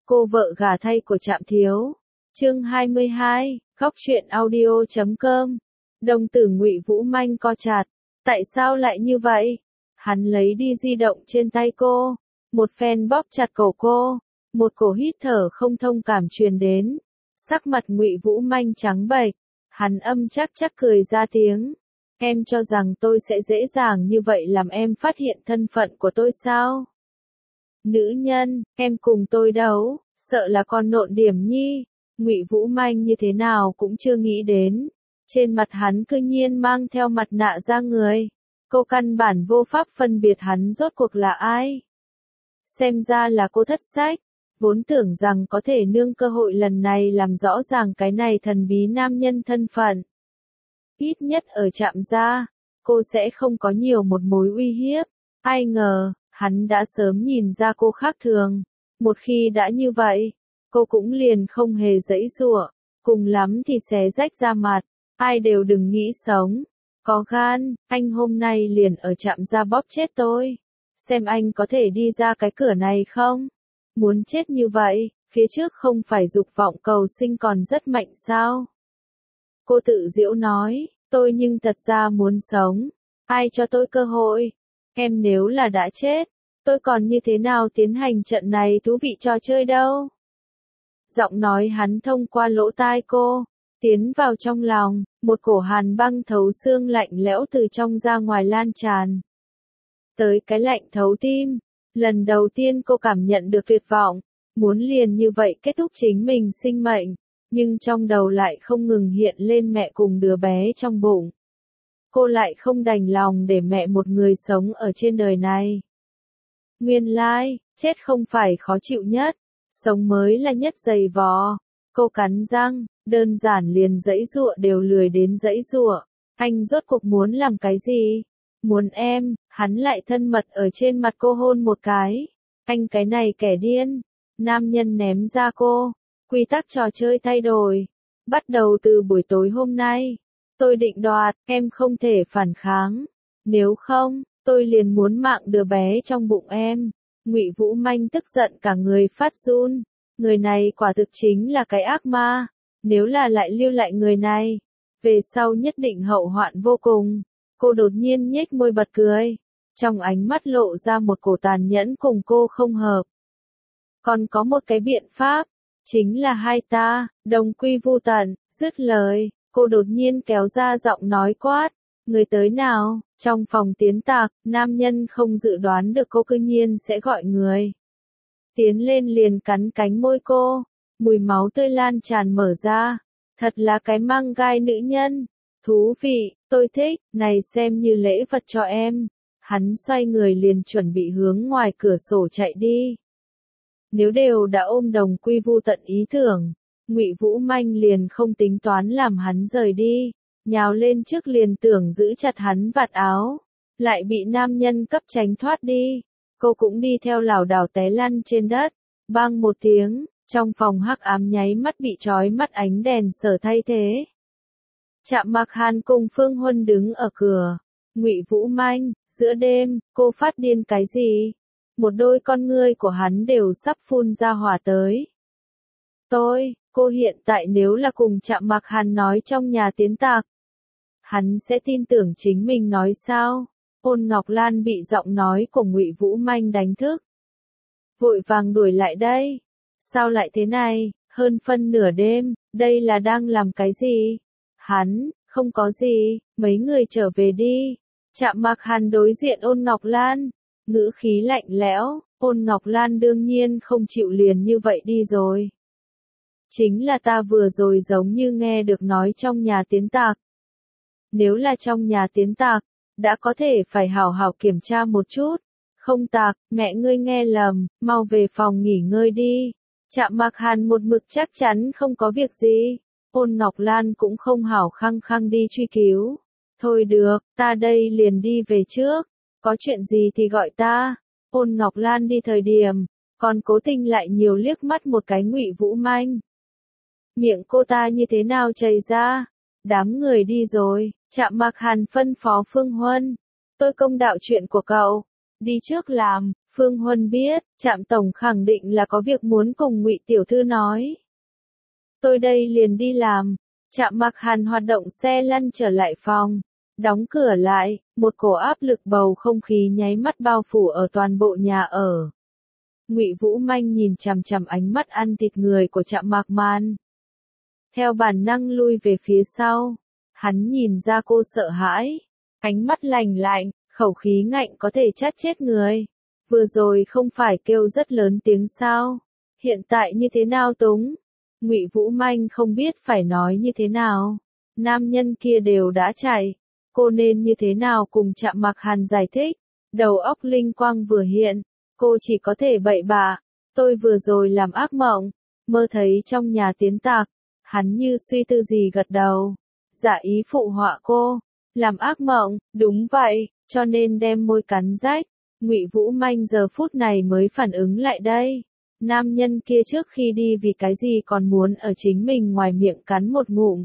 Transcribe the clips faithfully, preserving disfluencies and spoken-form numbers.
Cô vợ gả thay của Trạm Thiếu. Chương hai mươi hai, Góc truyện audio chấm com. Đồng tử Ngụy Vũ Manh co chặt. Tại sao lại như vậy? Hắn lấy đi di động trên tay cô, một phen bóp chặt cổ cô, một cổ hít thở không thông cảm truyền đến. Sắc mặt Ngụy Vũ Manh trắng bệch, hắn âm chắc chắc cười ra tiếng. Em cho rằng tôi sẽ dễ dàng như vậy làm em phát hiện thân phận của tôi sao? Nữ nhân, em cùng tôi đấu, sợ là con nộn điểm nhi. Ngụy Vũ Manh như thế nào cũng chưa nghĩ đến. Trên mặt hắn cư nhiên mang theo mặt nạ da người. Cô căn bản vô pháp phân biệt hắn rốt cuộc là ai. Xem ra là cô thất sách. Vốn tưởng rằng có thể nương cơ hội lần này làm rõ ràng cái này thần bí nam nhân thân phận. Ít nhất ở Trạm gia, cô sẽ không có nhiều một mối uy hiếp. Ai ngờ, hắn đã sớm nhìn ra cô khác thường. Một khi đã như vậy, cô cũng liền không hề giãy giụa, cùng lắm thì xé rách ra mặt, ai đều đừng nghĩ sống. Có gan, anh hôm nay liền ở Trạm gia bóp chết tôi. Xem anh có thể đi ra cái cửa này không? Muốn chết như vậy, phía trước không phải dục vọng cầu sinh còn rất mạnh sao? Cô tự giễu nói, tôi nhưng thật ra muốn sống. Ai cho tôi cơ hội? Em nếu là đã chết, tôi còn như thế nào tiến hành trận này thú vị trò chơi đâu? Giọng nói hắn thông qua lỗ tai cô, tiến vào trong lòng, một cổ hàn băng thấu xương lạnh lẽo từ trong ra ngoài lan tràn. Tới cái lạnh thấu tim, lần đầu tiên cô cảm nhận được tuyệt vọng, muốn liền như vậy kết thúc chính mình sinh mệnh, nhưng trong đầu lại không ngừng hiện lên mẹ cùng đứa bé trong bụng. Cô lại không đành lòng để mẹ một người sống ở trên đời này. Nguyên lai, chết không phải khó chịu nhất, sống mới là nhất dày vò. Cô cắn răng, đơn giản liền giãy giụa đều lười đến giãy giụa. Anh rốt cuộc muốn làm cái gì? Muốn em, hắn lại thân mật ở trên mặt cô hôn một cái. Anh cái này kẻ điên. Nam nhân ném ra cô. Quy tắc trò chơi thay đổi. Bắt đầu từ buổi tối hôm nay, tôi định đoạt, em không thể phản kháng. Nếu không, tôi liền muốn mạng đứa bé trong bụng em. Ngụy Vũ Manh tức giận cả người phát run. Người này quả thực chính là cái ác ma. Nếu là lại lưu lại người này, về sau nhất định hậu hoạn vô cùng. Cô đột nhiên nhếch môi bật cười. Trong ánh mắt lộ ra một cổ tàn nhẫn cùng cô không hợp. Còn có một cái biện pháp, chính là hai ta, đồng quy vu tận. Dứt lời, cô đột nhiên kéo ra giọng nói quát. Người tới nào? Trong phòng tiến tạc, nam nhân không dự đoán được cô cư nhiên sẽ gọi người. Tiến lên liền cắn cánh môi cô, mùi máu tươi lan tràn mở ra. Thật là cái mang gai nữ nhân. Thú vị, tôi thích, này xem như lễ vật cho em. Hắn xoay người liền chuẩn bị hướng ngoài cửa sổ chạy đi. Nếu đều đã ôm đồng quy vu tận ý tưởng, Ngụy Vũ Manh liền không tính toán làm hắn rời đi, nhào lên trước liền tưởng giữ chặt hắn vạt áo, lại bị nam nhân cấp tránh thoát đi. Cô cũng đi theo lảo đảo té lăn trên đất, bang một tiếng, trong phòng hắc ám nháy mắt bị chói mắt ánh đèn sở thay thế. Trạm Mặc Hàn cùng Phương Huân đứng ở cửa. Ngụy Vũ Manh, giữa đêm, cô phát điên cái gì? Một đôi con ngươi của hắn đều sắp phun ra hỏa tới. Tôi, cô hiện tại nếu là cùng Trạm Mặc Hàn nói trong nhà tiến tạc, hắn sẽ tin tưởng chính mình nói sao? Ôn Ngọc Lan bị giọng nói của Ngụy Vũ Manh đánh thức. Vội vàng đuổi lại đây. Sao lại thế này, hơn phân nửa đêm, đây là đang làm cái gì? Hắn, không có gì, mấy người trở về đi. Trạm Mặc Hàn đối diện Ôn Ngọc Lan, ngữ khí lạnh lẽo. Ôn Ngọc Lan đương nhiên không chịu liền như vậy đi rồi. Chính là ta vừa rồi giống như nghe được nói trong nhà tiến tạc. Nếu là trong nhà tiến tạc, đã có thể phải hảo hảo kiểm tra một chút. Không tạc, mẹ ngươi nghe lầm, mau về phòng nghỉ ngơi đi. Trạm Mặc Hàn một mực chắc chắn không có việc gì. Ôn Ngọc Lan cũng không hảo khăng khăng đi truy cứu. Thôi được, ta đây liền đi về trước. Có chuyện gì thì gọi ta. Ôn Ngọc Lan đi thời điểm, còn cố tình lại nhiều liếc mắt một cái Ngụy Vũ Manh. Miệng cô ta như thế nào chảy ra? Đám người đi rồi, Trạm Mặc Hàn phân phó Phương Huân. Tôi công đạo chuyện của cậu. đi trước làm, Phương Huân biết, Trạm tổng khẳng định là có việc muốn cùng Ngụy tiểu thư nói. Tôi đây liền đi làm. Trạm Mặc Hàn hoạt động xe lăn trở lại phòng, đóng cửa lại, một cổ áp lực bầu không khí nháy mắt bao phủ ở toàn bộ nhà ở. Ngụy Vũ Manh nhìn chằm chằm ánh mắt ăn thịt người của Trạm Mặc Man. Theo bản năng lui về phía sau, hắn nhìn ra cô sợ hãi, ánh mắt lạnh lạnh, khẩu khí ngạnh có thể chát chết người. Vừa rồi không phải kêu rất lớn tiếng sao? Hiện tại như thế nào Túng? Ngụy Vũ Manh không biết phải nói như thế nào. Nam nhân kia đều đã chạy, cô nên như thế nào cùng Trạm Mặc Hàn giải thích? Đầu óc linh quang vừa hiện, cô chỉ có thể bậy bạ. Tôi vừa rồi làm ác mộng, mơ thấy trong nhà tiến tạc. Hắn như suy tư gì gật đầu, giả ý phụ họa cô. Làm ác mộng, đúng vậy, cho nên đem môi cắn rách. Ngụy Vũ Manh giờ phút này mới phản ứng lại đây. Nam nhân kia trước khi đi vì cái gì còn muốn ở chính mình ngoài miệng cắn một ngụm.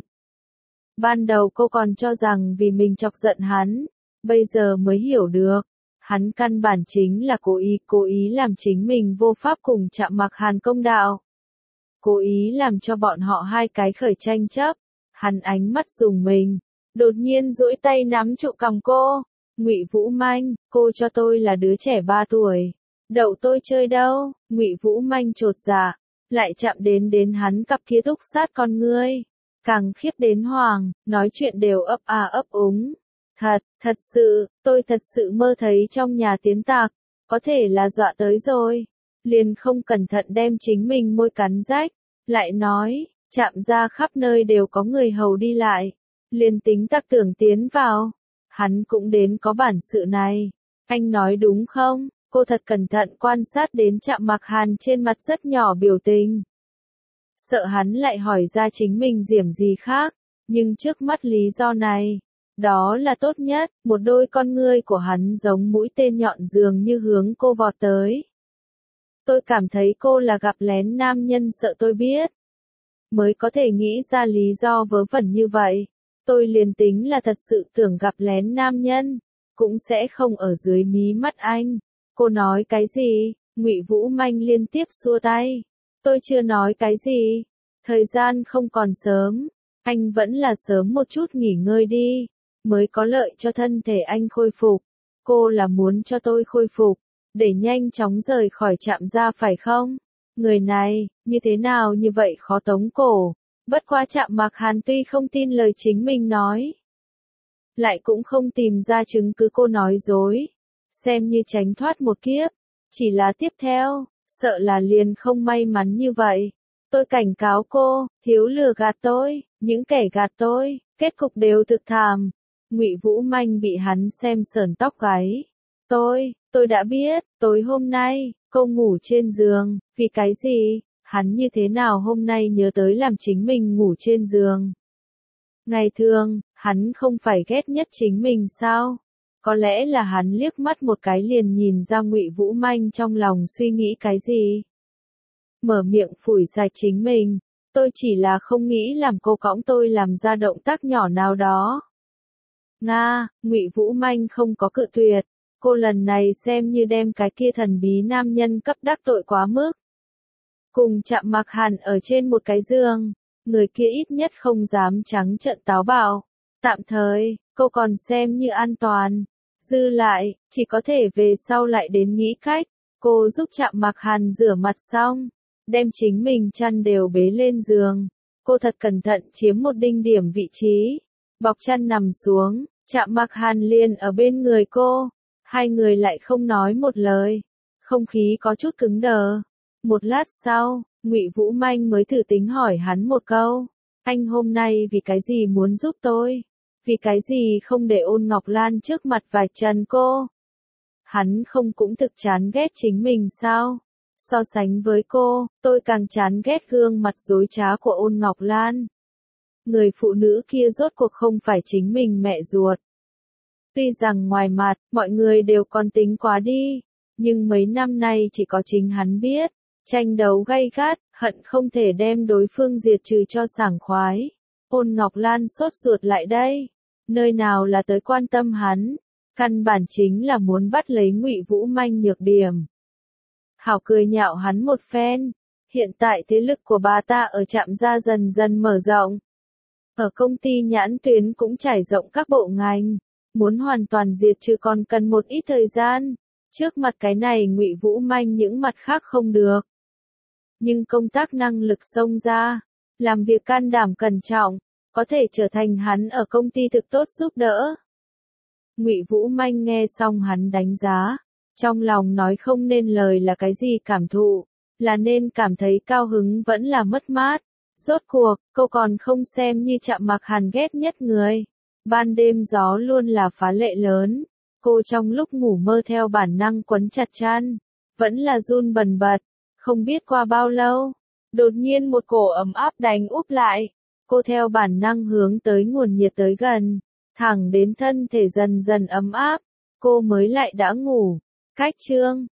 Ban đầu cô còn cho rằng vì mình chọc giận hắn, bây giờ mới hiểu được. Hắn căn bản chính là cố ý, cố ý làm chính mình vô pháp cùng Trạm Mặc Hàn công đạo. Cố ý làm cho bọn họ hai cái khởi tranh chấp. Hắn ánh mắt dùng mình, đột nhiên duỗi tay nắm trụ cằm cô. Ngụy Vũ Manh, cô cho tôi là đứa trẻ ba tuổi. Đậu tôi chơi đâu? Ngụy Vũ Manh chột dạ, lại chạm đến đến hắn cặp kia thúc sát con ngươi. Càng khiếp đến hoàng, nói chuyện đều ấp a ấp úng. Thật, thật sự, tôi thật sự mơ thấy trong nhà tiến tạc, có thể là dọa tới rồi. Liền không cẩn thận đem chính mình môi cắn rách, lại nói, Trạm ra khắp nơi đều có người hầu đi lại. Liền tính tặc tưởng tiến vào, hắn cũng đến có bản sự này. Anh nói đúng không? Cô thật cẩn thận quan sát đến Trạm Mặc Hàn trên mặt rất nhỏ biểu tình. Sợ hắn lại hỏi ra chính mình diểm gì khác, nhưng trước mắt lý do này, đó là tốt nhất. Một đôi con ngươi của hắn giống mũi tên nhọn dường như hướng cô vọt tới. Tôi cảm thấy cô là gặp lén nam nhân sợ tôi biết, mới có thể nghĩ ra lý do vớ vẩn như vậy. Tôi liền tính là thật sự tưởng gặp lén nam nhân, cũng sẽ không ở dưới mí mắt anh. Cô nói cái gì? Ngụy Vũ Manh liên tiếp xua tay. Tôi chưa nói cái gì. Thời gian không còn sớm, anh vẫn là sớm một chút nghỉ ngơi đi, mới có lợi cho thân thể anh khôi phục. Cô là muốn cho tôi khôi phục, để nhanh chóng rời khỏi Trạm ra phải không? Người này, như thế nào như vậy khó tống cổ. Bất quá Trạm Mặc Hàn tuy không tin lời chính mình nói, lại cũng không tìm ra chứng cứ cô nói dối, xem như tránh thoát một kiếp. Chỉ là tiếp theo, sợ là liền không may mắn như vậy. Tôi cảnh cáo cô, thiếu lừa gạt tôi, những kẻ gạt tôi, kết cục đều thực thảm. Ngụy Vũ Manh bị hắn xem sởn tóc gáy. Tôi, tôi đã biết, tối hôm nay, cô ngủ trên giường, vì cái gì? Hắn như thế nào hôm nay nhớ tới làm chính mình ngủ trên giường? Ngày thường, hắn không phải ghét nhất chính mình sao? Có lẽ là hắn liếc mắt một cái liền nhìn ra Ngụy Vũ Manh trong lòng suy nghĩ cái gì. Mở miệng phủi sạch chính mình, tôi chỉ là không nghĩ làm cô cõng tôi làm ra động tác nhỏ nào đó. Nga, Ngụy Vũ Manh không có cự tuyệt, cô lần này xem như đem cái kia thần bí nam nhân cấp đắc tội quá mức. Cùng Trạm Mặc Hàn ở trên một cái giường, người kia ít nhất không dám trắng trợn táo bạo. Tạm thời, cô còn xem như an toàn. Dư lại, chỉ có thể về sau lại đến nghĩ cách. Cô giúp Trạm Mặc Hàn rửa mặt xong, đem chính mình chăn đều bế lên giường. Cô thật cẩn thận chiếm một đinh điểm vị trí, bọc chăn nằm xuống, Trạm Mặc Hàn liền ở bên người cô. Hai người lại không nói một lời, không khí có chút cứng đờ. Một lát sau, Ngụy Vũ Manh mới thử tính hỏi hắn một câu. Anh hôm nay vì cái gì muốn giúp tôi? Vì cái gì không để Ôn Ngọc Lan trước mặt vạch trần cô? Hắn không cũng thực chán ghét chính mình sao? So sánh với cô, tôi càng chán ghét gương mặt dối trá của Ôn Ngọc Lan. Người phụ nữ kia rốt cuộc không phải chính mình mẹ ruột. Tuy rằng ngoài mặt, mọi người đều còn tính quá đi, nhưng mấy năm nay chỉ có chính hắn biết. Tranh đấu gay gắt, hận không thể đem đối phương diệt trừ cho sảng khoái. Ôn Ngọc Lan sốt ruột lại đây. Nơi nào là tới quan tâm hắn. Căn bản chính là muốn bắt lấy Ngụy Vũ Manh nhược điểm. Hảo cười nhạo hắn một phen. Hiện tại thế lực của bà ta ở Trạm Gia dần dần mở rộng. Ở công ty nhãn tuyến cũng trải rộng các bộ ngành. Muốn hoàn toàn diệt trừ còn cần một ít thời gian. Trước mặt cái này Ngụy Vũ Manh những mặt khác không được. Nhưng công tác năng lực xông ra, làm việc can đảm cẩn trọng, có thể trở thành hắn ở công ty thực tốt giúp đỡ. Ngụy Vũ Manh nghe xong hắn đánh giá, trong lòng nói không nên lời là cái gì cảm thụ, là nên cảm thấy cao hứng vẫn là mất mát. Rốt cuộc, cô còn không xem như Trạm Mặc Hàn ghét nhất người. Ban đêm gió luôn là phá lệ lớn, cô trong lúc ngủ mơ theo bản năng quấn chặt chăn, vẫn là run bần bật. Không biết qua bao lâu, đột nhiên một cổ ấm áp đánh úp lại, cô theo bản năng hướng tới nguồn nhiệt tới gần, thẳng đến thân thể dần dần ấm áp, cô mới lại đã ngủ. Cách chương